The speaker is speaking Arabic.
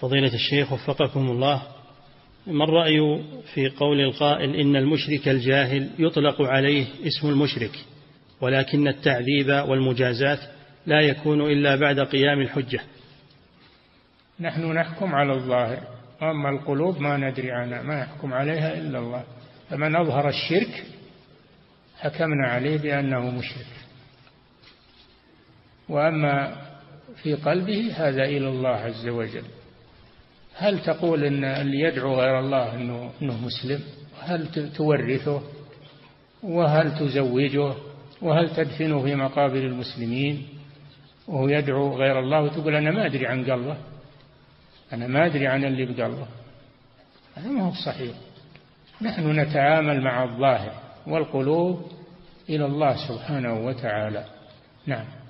فضيلة الشيخ وفقكم الله، ما الرأي في قول القائل إن المشرك الجاهل يطلق عليه اسم المشرك، ولكن التعذيب والمجازات لا يكون إلا بعد قيام الحجة؟ نحن نحكم على الظاهر، أما القلوب ما ندري عنها، ما يحكم عليها إلا الله. فمن أظهر الشرك حكمنا عليه بأنه مشرك، وأما في قلبه هذا إلى الله عز وجل. هل تقول إن اللي يدعو غير الله إنه مسلم؟ هل تورثه؟ وهل تزوجه؟ وهل تدفنه في مقابر المسلمين وهو يدعو غير الله وتقول أنا ما أدري عن قلبه، أنا ما أدري عن اللي بقلبه؟ هذا ما هو صحيح. نحن نتعامل مع الظاهر، والقلوب إلى الله سبحانه وتعالى. نعم.